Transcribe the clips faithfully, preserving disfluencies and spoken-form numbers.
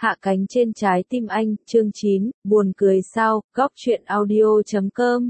Hạ cánh trên trái tim anh, chương chín, buồn cười sao, góc truyện audio chấm com.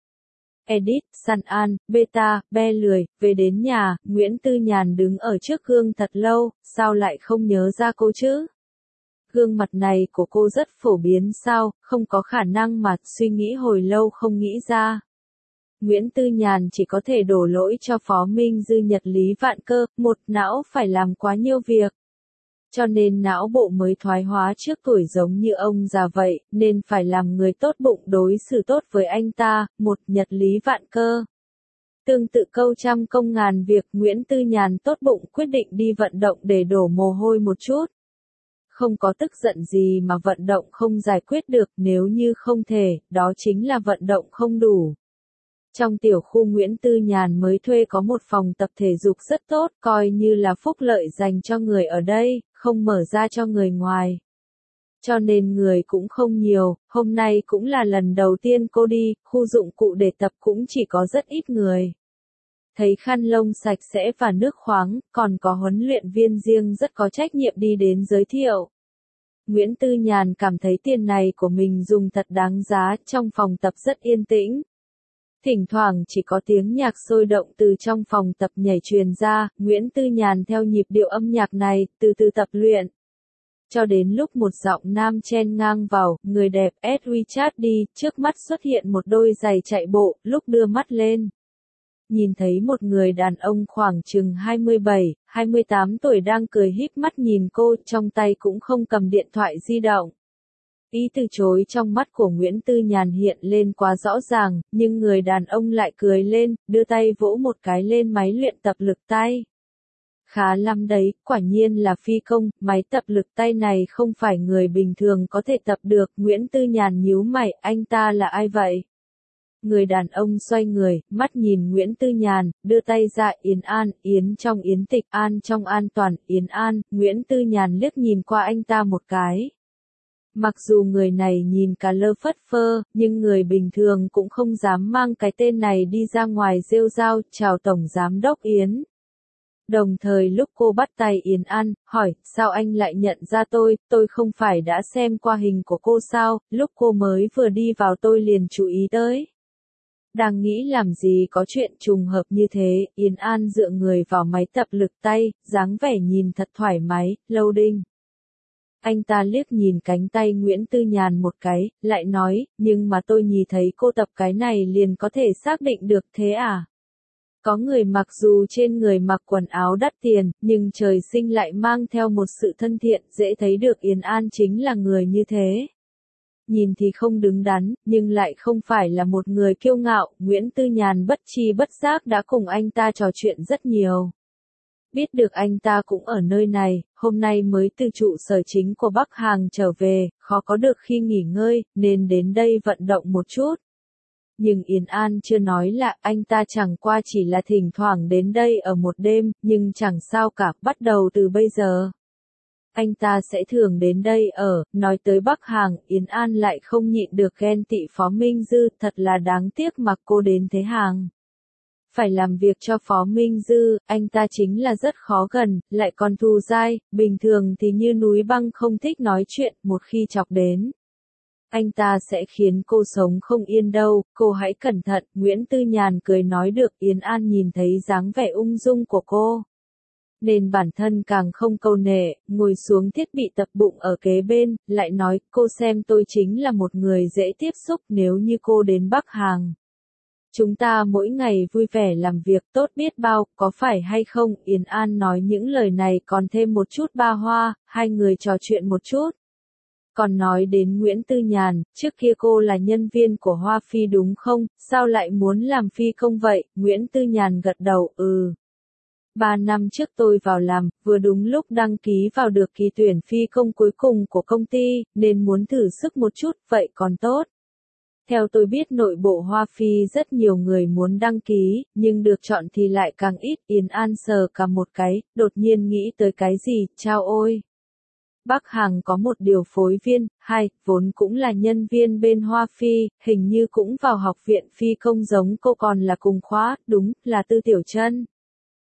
Edit, San An, Beta, Be lười, về đến nhà, Nguyễn Tư Nhàn đứng ở trước gương thật lâu, sao lại không nhớ ra cô chứ? Gương mặt này của cô rất phổ biến sao, không có khả năng mà, suy nghĩ hồi lâu không nghĩ ra. Nguyễn Tư Nhàn chỉ có thể đổ lỗi cho Phó Minh Dư Nhật Lý Vạn Cơ, một não phải làm quá nhiều việc. Cho nên não bộ mới thoái hóa trước tuổi giống như ông già vậy, nên phải làm người tốt bụng đối xử tốt với anh ta, một Nhật Lý Vạn Cơ. Tương tự câu trăm công ngàn việc, Nguyễn Tư Nhàn tốt bụng quyết định đi vận động để đổ mồ hôi một chút. Không có tức giận gì mà vận động không giải quyết được, nếu như không thể, đó chính là vận động không đủ. Trong tiểu khu Nguyễn Tư Nhàn mới thuê có một phòng tập thể dục rất tốt, coi như là phúc lợi dành cho người ở đây, không mở ra cho người ngoài. Cho nên người cũng không nhiều, hôm nay cũng là lần đầu tiên cô đi, khu dụng cụ để tập cũng chỉ có rất ít người. Thấy khăn lông sạch sẽ và nước khoáng, còn có huấn luyện viên riêng rất có trách nhiệm đi đến giới thiệu. Nguyễn Tư Nhàn cảm thấy tiền này của mình dùng thật đáng giá, trong phòng tập rất yên tĩnh. Thỉnh thoảng chỉ có tiếng nhạc sôi động từ trong phòng tập nhảy truyền ra, Nguyễn Tư Nhàn theo nhịp điệu âm nhạc này, từ từ tập luyện. Cho đến lúc một giọng nam chen ngang vào, người đẹp ét WeChat đi, trước mắt xuất hiện một đôi giày chạy bộ, lúc đưa mắt lên. Nhìn thấy một người đàn ông khoảng chừng hai mươi bảy, hai mươi tám tuổi đang cười híp mắt nhìn cô, trong tay cũng không cầm điện thoại di động. Ý từ chối trong mắt của Nguyễn Tư Nhàn hiện lên quá rõ ràng, nhưng người đàn ông lại cười lên, đưa tay vỗ một cái lên máy luyện tập lực tay. Khá lắm đấy, quả nhiên là phi công, máy tập lực tay này không phải người bình thường có thể tập được. Nguyễn Tư Nhàn nhíu mày, anh ta là ai vậy? Người đàn ông xoay người, mắt nhìn Nguyễn Tư Nhàn, đưa tay ra, Yến An, Yến trong Yến Tịch, An trong An Toàn, Yến An. Nguyễn Tư Nhàn liếc nhìn qua anh ta một cái. Mặc dù người này nhìn cả lơ phất phơ, nhưng người bình thường cũng không dám mang cái tên này đi ra ngoài rêu rao, chào Tổng Giám đốc Yến. Đồng thời lúc cô bắt tay Yến An, hỏi, sao anh lại nhận ra tôi, tôi không phải đã xem qua hình của cô sao, lúc cô mới vừa đi vào tôi liền chú ý tới. Đang nghĩ làm gì có chuyện trùng hợp như thế, Yến An dựa người vào máy tập lực tay, dáng vẻ nhìn thật thoải mái, loading. Anh ta liếc nhìn cánh tay Nguyễn Tư Nhàn một cái, lại nói, nhưng mà tôi nhìn thấy cô tập cái này liền có thể xác định được thế à? Có người mặc dù trên người mặc quần áo đắt tiền, nhưng trời sinh lại mang theo một sự thân thiện, dễ thấy được Yến An chính là người như thế. Nhìn thì không đứng đắn, nhưng lại không phải là một người kiêu ngạo, Nguyễn Tư Nhàn bất tri bất giác đã cùng anh ta trò chuyện rất nhiều. Biết được anh ta cũng ở nơi này, hôm nay mới từ trụ sở chính của Bắc Hàng trở về, khó có được khi nghỉ ngơi, nên đến đây vận động một chút. Nhưng Yến An chưa nói là anh ta chẳng qua chỉ là thỉnh thoảng đến đây ở một đêm, nhưng chẳng sao cả, bắt đầu từ bây giờ. Anh ta sẽ thường đến đây ở, nói tới Bắc Hàng, Yến An lại không nhịn được ghen tị Phó Minh Dư, thật là đáng tiếc mà cô đến thế Hàng. Phải làm việc cho Phó Minh Dư, anh ta chính là rất khó gần, lại còn thù dai, bình thường thì như núi băng không thích nói chuyện, một khi chọc đến. Anh ta sẽ khiến cô sống không yên đâu, cô hãy cẩn thận, Nguyễn Tư Nhàn cười nói được, Yến An nhìn thấy dáng vẻ ung dung của cô. Nên bản thân càng không câu nệ, ngồi xuống thiết bị tập bụng ở kế bên, lại nói, cô xem tôi chính là một người dễ tiếp xúc nếu như cô đến Bắc Hàng. Chúng ta mỗi ngày vui vẻ làm việc tốt biết bao, có phải hay không? Yến An nói những lời này còn thêm một chút ba hoa, hai người trò chuyện một chút. Còn nói đến Nguyễn Tư Nhàn, trước kia cô là nhân viên của Hoa Phi đúng không, sao lại muốn làm phi công vậy? Nguyễn Tư Nhàn gật đầu, ừ. Ba năm trước tôi vào làm, vừa đúng lúc đăng ký vào được kỳ tuyển phi công cuối cùng của công ty, nên muốn thử sức một chút, vậy còn tốt. Theo tôi biết nội bộ Hoa Phi rất nhiều người muốn đăng ký, nhưng được chọn thì lại càng ít. Yến An sờ cả một cái, đột nhiên nghĩ tới cái gì, chao ôi. Bắc Hàng có một điều phối viên, hai, vốn cũng là nhân viên bên Hoa Phi, hình như cũng vào học viện phi công giống cô còn là cùng khóa, đúng, là Tư Tiểu Trân.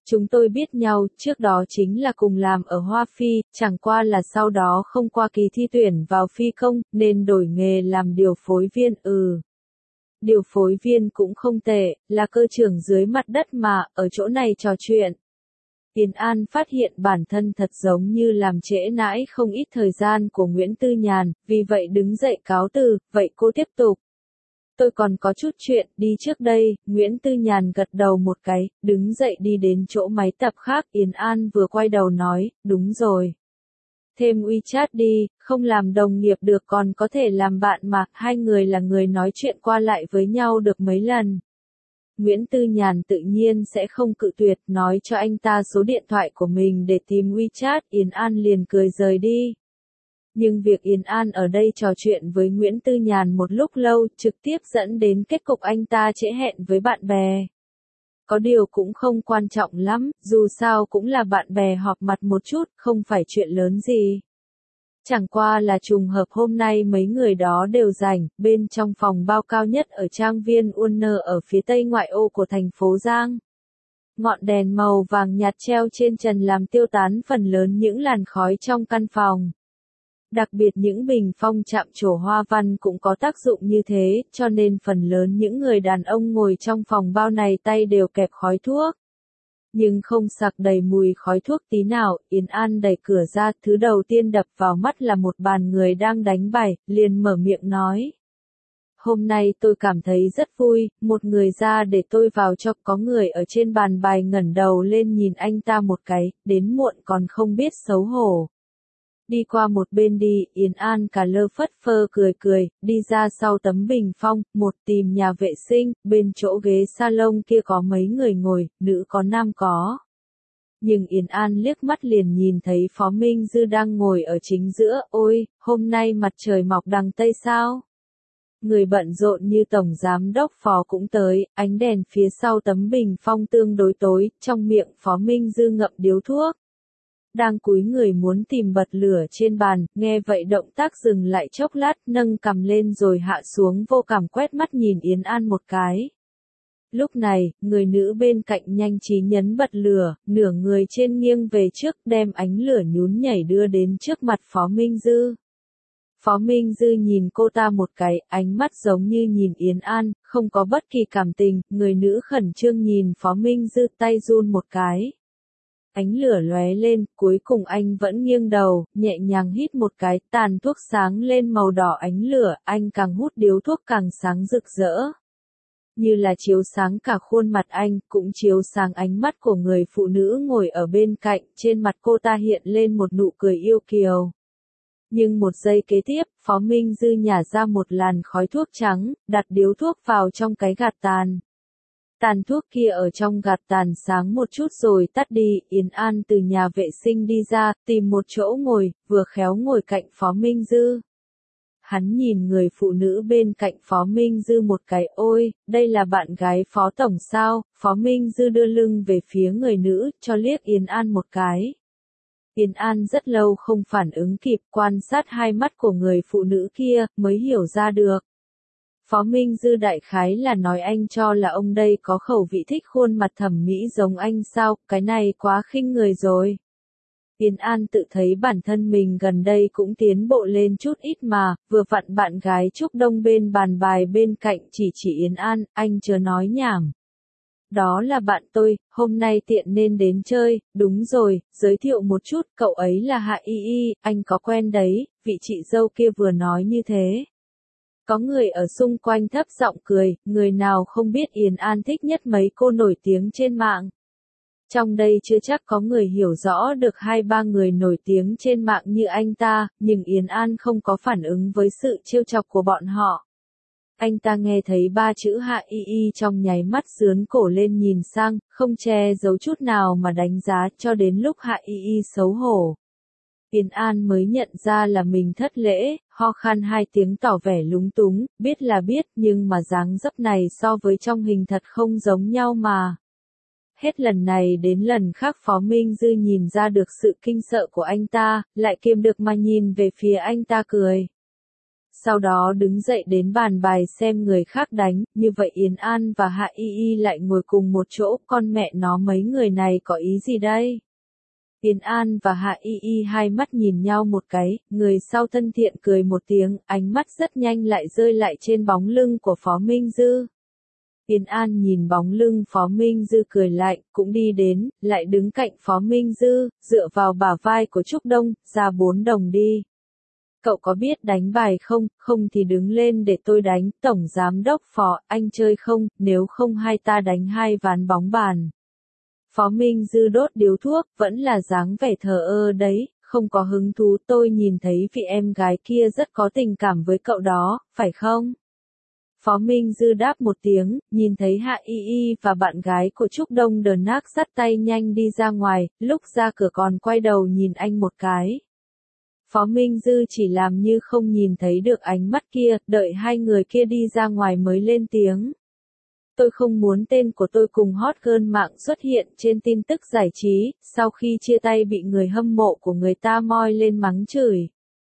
Chúng tôi biết nhau, trước đó chính là cùng làm ở Hoa Phi, chẳng qua là sau đó không qua kỳ thi tuyển vào phi công, nên đổi nghề làm điều phối viên, ừ. Điều phối viên cũng không tệ, là cơ trưởng dưới mặt đất mà, ở chỗ này trò chuyện. Yến An phát hiện bản thân thật giống như làm trễ nãi không ít thời gian của Nguyễn Tư Nhàn, vì vậy đứng dậy cáo từ, vậy cô tiếp tục. Tôi còn có chút chuyện, đi trước đây, Nguyễn Tư Nhàn gật đầu một cái, đứng dậy đi đến chỗ máy tập khác, Yến An vừa quay đầu nói, đúng rồi. Thêm WeChat đi, không làm đồng nghiệp được còn có thể làm bạn mà, hai người là người nói chuyện qua lại với nhau được mấy lần. Nguyễn Tư Nhàn tự nhiên sẽ không cự tuyệt, nói cho anh ta số điện thoại của mình để tìm WeChat, Yến An liền cười rời đi. Nhưng việc Yến An ở đây trò chuyện với Nguyễn Tư Nhàn một lúc lâu, trực tiếp dẫn đến kết cục anh ta trễ hẹn với bạn bè. Có điều cũng không quan trọng lắm, dù sao cũng là bạn bè họp mặt một chút, không phải chuyện lớn gì. Chẳng qua là trùng hợp hôm nay mấy người đó đều rảnh, bên trong phòng bao cao nhất ở trang viên Unner ở phía tây ngoại ô của thành phố Giang. Ngọn đèn màu vàng nhạt treo trên trần làm tiêu tán phần lớn những làn khói trong căn phòng. Đặc biệt những bình phong chạm trổ hoa văn cũng có tác dụng như thế, cho nên phần lớn những người đàn ông ngồi trong phòng bao này tay đều kẹp khói thuốc. Nhưng không sặc đầy mùi khói thuốc tí nào, Yến An đẩy cửa ra, thứ đầu tiên đập vào mắt là một bàn người đang đánh bài, liền mở miệng nói. Hôm nay tôi cảm thấy rất vui, một người ra để tôi vào cho, có người ở trên bàn bài ngẩng đầu lên nhìn anh ta một cái, đến muộn còn không biết xấu hổ. Đi qua một bên đi, Yến An cả lơ phất phơ cười cười, đi ra sau tấm bình phong, một tìm nhà vệ sinh, bên chỗ ghế salon kia có mấy người ngồi, nữ có nam có. Nhưng Yến An liếc mắt liền nhìn thấy Phó Minh Dư đang ngồi ở chính giữa, ôi, hôm nay mặt trời mọc đằng Tây sao? Người bận rộn như Tổng Giám đốc Phó cũng tới, ánh đèn phía sau tấm bình phong tương đối tối, trong miệng Phó Minh Dư ngậm điếu thuốc. Đang cúi người muốn tìm bật lửa trên bàn, nghe vậy động tác dừng lại chốc lát, nâng cằm lên rồi hạ xuống vô cảm quét mắt nhìn Yến An một cái. Lúc này, người nữ bên cạnh nhanh trí nhấn bật lửa, nửa người trên nghiêng về trước đem ánh lửa nhún nhảy đưa đến trước mặt Phó Minh Dư. Phó Minh Dư nhìn cô ta một cái, ánh mắt giống như nhìn Yến An, không có bất kỳ cảm tình, người nữ khẩn trương nhìn Phó Minh Dư tay run một cái. Ánh lửa lóe lên, cuối cùng anh vẫn nghiêng đầu, nhẹ nhàng hít một cái, tàn thuốc sáng lên màu đỏ ánh lửa, anh càng hút điếu thuốc càng sáng rực rỡ. Như là chiếu sáng cả khuôn mặt anh, cũng chiếu sáng ánh mắt của người phụ nữ ngồi ở bên cạnh, trên mặt cô ta hiện lên một nụ cười yêu kiều. Nhưng một giây kế tiếp, Phó Minh Dư nhả ra một làn khói thuốc trắng, đặt điếu thuốc vào trong cái gạt tàn. Tàn thuốc kia ở trong gạt tàn sáng một chút rồi tắt đi, Yến An từ nhà vệ sinh đi ra, tìm một chỗ ngồi, vừa khéo ngồi cạnh Phó Minh Dư. Hắn nhìn người phụ nữ bên cạnh Phó Minh Dư một cái, ôi, đây là bạn gái Phó Tổng sao? Phó Minh Dư đưa lưng về phía người nữ, cho liếc Yến An một cái. Yến An rất lâu không phản ứng kịp, quan sát hai mắt của người phụ nữ kia, mới hiểu ra được. Phó Minh Dư đại khái là nói anh cho là ông đây có khẩu vị thích khuôn mặt thẩm mỹ giống anh sao, cái này quá khinh người rồi. Yến An tự thấy bản thân mình gần đây cũng tiến bộ lên chút ít mà, vừa vặn bạn gái Trúc Đông bên bàn bài bên cạnh chỉ chỉ Yến An, anh chớ nói nhảm. Đó là bạn tôi, hôm nay tiện nên đến chơi, đúng rồi, giới thiệu một chút, cậu ấy là Hạ Y Y, anh có quen đấy, vị chị dâu kia vừa nói như thế. Có người ở xung quanh thấp giọng cười, người nào không biết Yến An thích nhất mấy cô nổi tiếng trên mạng. Trong đây chưa chắc có người hiểu rõ được hai ba người nổi tiếng trên mạng như anh ta, nhưng Yến An không có phản ứng với sự trêu chọc của bọn họ. Anh ta nghe thấy ba chữ Hạ Y Y trong nháy mắt sướn cổ lên nhìn sang, không che giấu chút nào mà đánh giá cho đến lúc Hạ Y Y xấu hổ. Yến An mới nhận ra là mình thất lễ, ho khan hai tiếng tỏ vẻ lúng túng, biết là biết nhưng mà dáng dấp này so với trong hình thật không giống nhau mà. Hết lần này đến lần khác Phó Minh Dư nhìn ra được sự kinh sợ của anh ta, lại kiềm được mà nhìn về phía anh ta cười. sau đó đứng dậy đến bàn bài xem người khác đánh, như vậy Yến An và Hạ Y Y lại ngồi cùng một chỗ, con mẹ nó mấy người này có ý gì đây? Yến An và Hạ Y Y hai mắt nhìn nhau một cái, người sau thân thiện cười một tiếng, ánh mắt rất nhanh lại rơi lại trên bóng lưng của Phó Minh Dư. Yến An nhìn bóng lưng Phó Minh Dư cười lạnh, cũng đi đến, lại đứng cạnh Phó Minh Dư, dựa vào bả vai của Trúc Đông, ra bốn đồng đi. Cậu có biết đánh bài không, không thì đứng lên để tôi đánh, Tổng Giám Đốc Phó, anh chơi không, nếu không hai ta đánh hai ván bóng bàn. Phó Minh Dư đốt điếu thuốc, vẫn là dáng vẻ thờ ơ đấy, không có hứng thú, tôi nhìn thấy vị em gái kia rất có tình cảm với cậu đó, phải không? Phó Minh Dư đáp một tiếng, nhìn thấy Hạ Y Y và bạn gái của Trúc Đông đờ nác dắt tay nhanh đi ra ngoài, lúc ra cửa còn quay đầu nhìn anh một cái. Phó Minh Dư chỉ làm như không nhìn thấy được ánh mắt kia, đợi hai người kia đi ra ngoài mới lên tiếng. Tôi không muốn tên của tôi cùng hot girl mạng xuất hiện trên tin tức giải trí, sau khi chia tay bị người hâm mộ của người ta moi lên mắng chửi.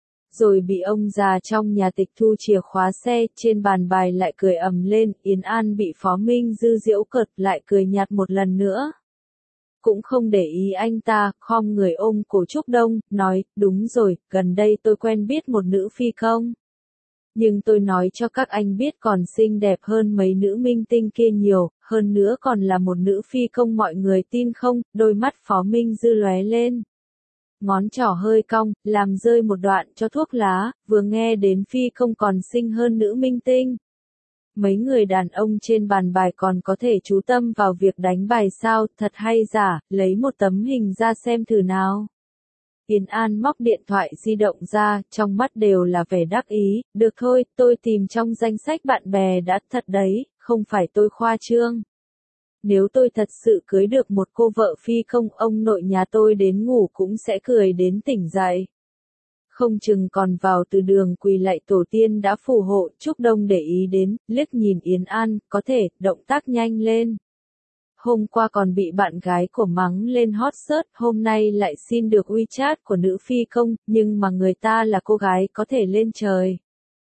Rồi bị ông già trong nhà tịch thu chìa khóa xe, trên bàn bài lại cười ầm lên, Yến An bị Phó Minh Dư giễu cợt lại cười nhạt một lần nữa. Cũng không để ý anh ta, khom người ôm cổ Trúc Đông, nói, đúng rồi, gần đây tôi quen biết một nữ phi công. Nhưng tôi nói cho các anh biết còn xinh đẹp hơn mấy nữ minh tinh kia nhiều, hơn nữa còn là một nữ phi công, mọi người tin không? Đôi mắt Phó Minh Dư lóe lên. Ngón trỏ hơi cong, làm rơi một đoạn cho thuốc lá, vừa nghe đến phi công còn xinh hơn nữ minh tinh. Mấy người đàn ông trên bàn bài còn có thể chú tâm vào việc đánh bài sao, thật hay giả, lấy một tấm hình ra xem thử nào. Yến An móc điện thoại di động ra, trong mắt đều là vẻ đắc ý, được thôi, tôi tìm trong danh sách bạn bè đã, thật đấy, không phải tôi khoa trương. Nếu tôi thật sự cưới được một cô vợ phi công, ông nội nhà tôi đến ngủ cũng sẽ cười đến tỉnh dậy. Không chừng còn vào từ đường quỳ lạy tổ tiên đã phù hộ, Trúc Đông để ý đến, liếc nhìn Yến An, có thể, động tác nhanh lên. Hôm qua còn bị bạn gái của mắng lên hot search, hôm nay lại xin được WeChat của nữ phi công, nhưng mà người ta là cô gái có thể lên trời.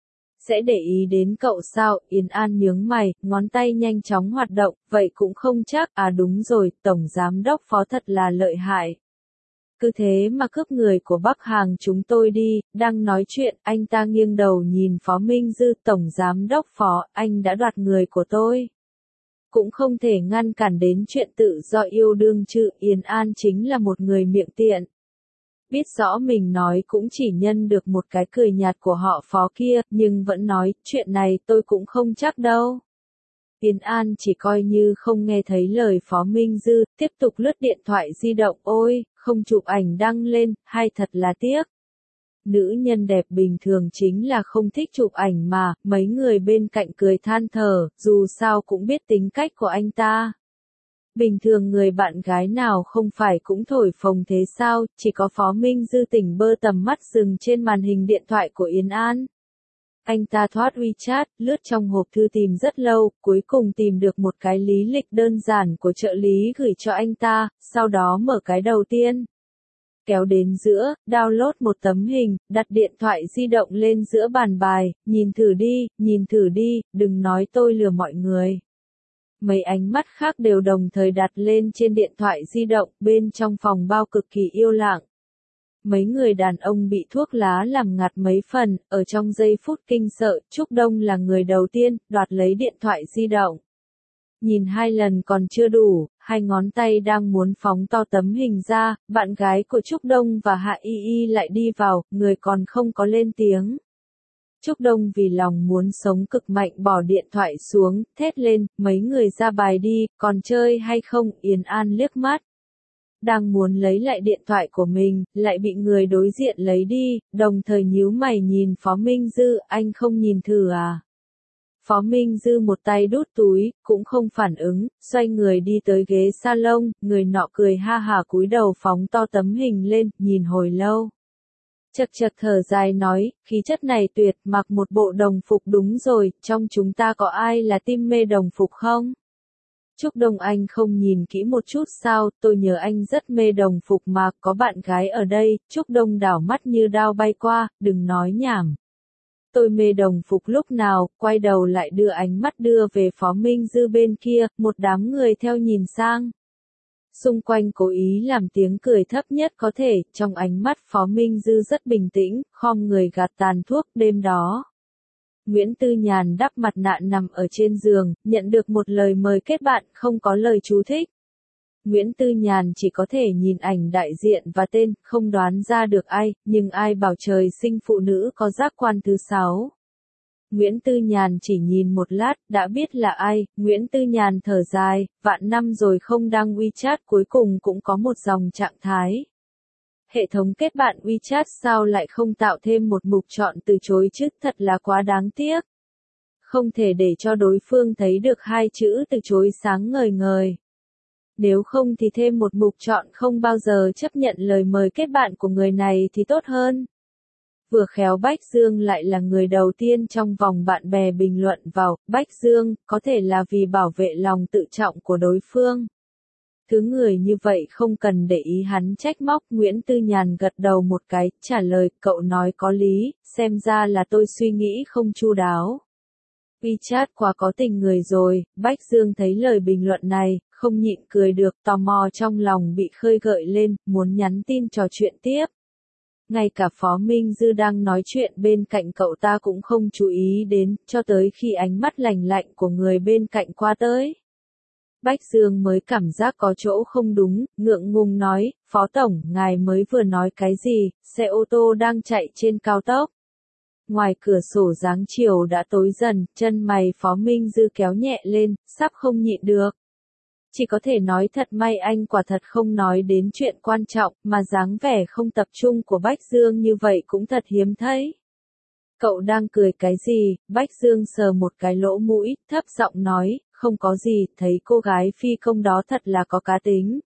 Sẽ để ý đến cậu sao? Yến An nhướng mày, ngón tay nhanh chóng hoạt động, vậy cũng không chắc, à đúng rồi, Tổng Giám Đốc Phó thật là lợi hại. Cứ thế mà cướp người của Bắc Hàng chúng tôi đi, đang nói chuyện, anh ta nghiêng đầu nhìn Phó Minh Dư, Tổng Giám Đốc Phó, anh đã đoạt người của tôi. Cũng không thể ngăn cản đến chuyện tự do yêu đương chứ, Yến An chính là một người miệng tiện. Biết rõ mình nói cũng chỉ nhân được một cái cười nhạt của họ Phó kia, nhưng vẫn nói, chuyện này tôi cũng không chắc đâu. Yến An chỉ coi như không nghe thấy lời Phó Minh Dư, tiếp tục lướt điện thoại di động, ôi, không chụp ảnh đăng lên, hay thật là tiếc. Nữ nhân đẹp bình thường chính là không thích chụp ảnh mà, mấy người bên cạnh cười than thở, dù sao cũng biết tính cách của anh ta. Bình thường người bạn gái nào không phải cũng thổi phồng thế sao, chỉ có Phó Minh Dư tỉnh bơ tầm mắt dừng trên màn hình điện thoại của Yến An. Anh ta thoát WeChat, lướt trong hộp thư tìm rất lâu, cuối cùng tìm được một cái lý lịch đơn giản của trợ lý gửi cho anh ta, sau đó mở cái đầu tiên. Kéo đến giữa, download một tấm hình, đặt điện thoại di động lên giữa bàn bài, nhìn thử đi, nhìn thử đi, đừng nói tôi lừa mọi người. Mấy ánh mắt khác đều đồng thời đặt lên trên điện thoại di động, bên trong phòng bao cực kỳ yên lặng. Mấy người đàn ông bị thuốc lá làm ngạt mấy phần, ở trong giây phút kinh sợ, Trúc Đông là người đầu tiên, đoạt lấy điện thoại di động. Nhìn hai lần còn chưa đủ, hai ngón tay đang muốn phóng to tấm hình ra, bạn gái của Trúc Đông và Hạ Y Y lại đi vào, người còn không có lên tiếng. Trúc Đông vì lòng muốn sống cực mạnh bỏ điện thoại xuống, thét lên, mấy người ra bài đi, còn chơi hay không? Yến An liếc mắt. Đang muốn lấy lại điện thoại của mình, lại bị người đối diện lấy đi, đồng thời nhíu mày nhìn Phó Minh Dư, anh không nhìn thử à? Phó Minh Dư một tay đút túi, cũng không phản ứng, xoay người đi tới ghế salon, người nọ cười ha hả cúi đầu phóng to tấm hình lên, nhìn hồi lâu. Chật chật thở dài nói, khí chất này tuyệt, mặc một bộ đồng phục đúng rồi, trong chúng ta có ai là tim mê đồng phục không? Trúc Đông anh không nhìn kỹ một chút sao, tôi nhớ anh rất mê đồng phục mà, có bạn gái ở đây, Trúc Đông đảo mắt như đao bay qua, đừng nói nhảm. Tôi mê đồng phục lúc nào, quay đầu lại đưa ánh mắt đưa về Phó Minh Dư bên kia, một đám người theo nhìn sang. Xung quanh cố ý làm tiếng cười thấp nhất có thể, trong ánh mắt Phó Minh Dư rất bình tĩnh, khom người gạt tàn thuốc đêm đó. Nguyễn Tư Nhàn đắp mặt nạ nằm ở trên giường, nhận được một lời mời kết bạn, không có lời chú thích. Nguyễn Tư Nhàn chỉ có thể nhìn ảnh đại diện và tên, không đoán ra được ai, nhưng ai bảo trời sinh phụ nữ có giác quan thứ sáu. Nguyễn Tư Nhàn chỉ nhìn một lát, đã biết là ai, Nguyễn Tư Nhàn thở dài, vạn năm rồi không đăng WeChat cuối cùng cũng có một dòng trạng thái. Hệ thống kết bạn WeChat sao lại không tạo thêm một mục chọn từ chối chứ, thật là quá đáng tiếc. Không thể để cho đối phương thấy được hai chữ từ chối sáng ngời ngời. Nếu không thì thêm một mục chọn không bao giờ chấp nhận lời mời kết bạn của người này thì tốt hơn. Vừa khéo Bách Dương lại là người đầu tiên trong vòng bạn bè bình luận vào, Bách Dương, có thể là vì bảo vệ lòng tự trọng của đối phương. Thứ người như vậy không cần để ý hắn trách móc. Nguyễn Tư Nhàn gật đầu một cái, trả lời, cậu nói có lý, xem ra là tôi suy nghĩ không chu đáo. WeChat quá có tình người rồi, Bách Dương thấy lời bình luận này, không nhịn cười được, tò mò trong lòng bị khơi gợi lên, muốn nhắn tin trò chuyện tiếp. Ngay cả Phó Minh Dư đang nói chuyện bên cạnh cậu ta cũng không chú ý đến, cho tới khi ánh mắt lạnh lạnh của người bên cạnh qua tới. Bách Dương mới cảm giác có chỗ không đúng, ngượng ngùng nói, Phó Tổng, ngài mới vừa nói cái gì, xe ô tô đang chạy trên cao tốc. Ngoài cửa sổ dáng chiều đã tối dần, chân mày Phó Minh Dư kéo nhẹ lên, sắp không nhịn được. Chỉ có thể nói thật may anh quả thật không nói đến chuyện quan trọng, mà dáng vẻ không tập trung của Bách Dương như vậy cũng thật hiếm thấy. Cậu đang cười cái gì? Bách Dương sờ một cái lỗ mũi, thấp giọng nói, không có gì, thấy cô gái phi công đó thật là có cá tính.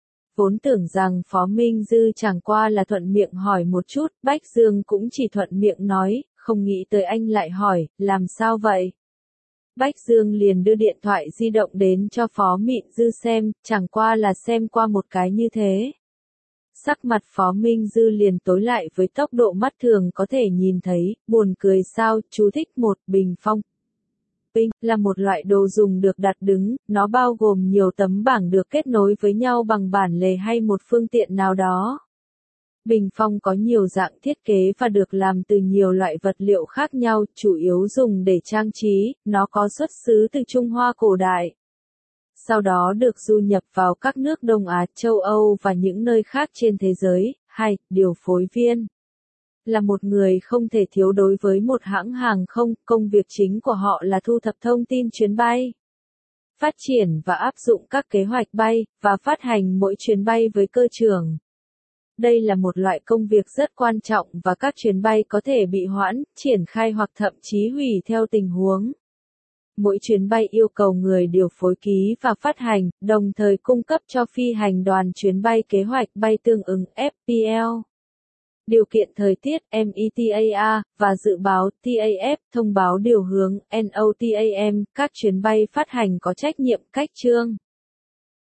Vốn tưởng rằng Phó Minh Dư chẳng qua là thuận miệng hỏi một chút, Bách Dương cũng chỉ thuận miệng nói, không nghĩ tới anh lại hỏi, làm sao vậy? Bách Dương liền đưa điện thoại di động đến cho Phó Mịn Dư xem, chẳng qua là xem qua một cái như thế. Sắc mặt Phó Minh Dư liền tối lại với tốc độ mắt thường có thể nhìn thấy, buồn cười sao, chú thích một, bình phong. Bình là một loại đồ dùng được đặt đứng, nó bao gồm nhiều tấm bảng được kết nối với nhau bằng bản lề hay một phương tiện nào đó. Bình phong có nhiều dạng thiết kế và được làm từ nhiều loại vật liệu khác nhau, chủ yếu dùng để trang trí, nó có xuất xứ từ Trung Hoa cổ đại. Sau đó được du nhập vào các nước Đông Á, châu Âu và những nơi khác trên thế giới. hai. Điều phối viên là một người không thể thiếu đối với một hãng hàng không, công việc chính của họ là thu thập thông tin chuyến bay, phát triển và áp dụng các kế hoạch bay, và phát hành mỗi chuyến bay với cơ trưởng. Đây là một loại công việc rất quan trọng và các chuyến bay có thể bị hoãn, triển khai hoặc thậm chí hủy theo tình huống. Mỗi chuyến bay yêu cầu người điều phối ký và phát hành, đồng thời cung cấp cho phi hành đoàn chuyến bay kế hoạch bay tương ứng F P L. Điều kiện thời tiết M E T A A, và dự báo T A F, thông báo điều hướng N O T A M, các chuyến bay phát hành có trách nhiệm cách chương.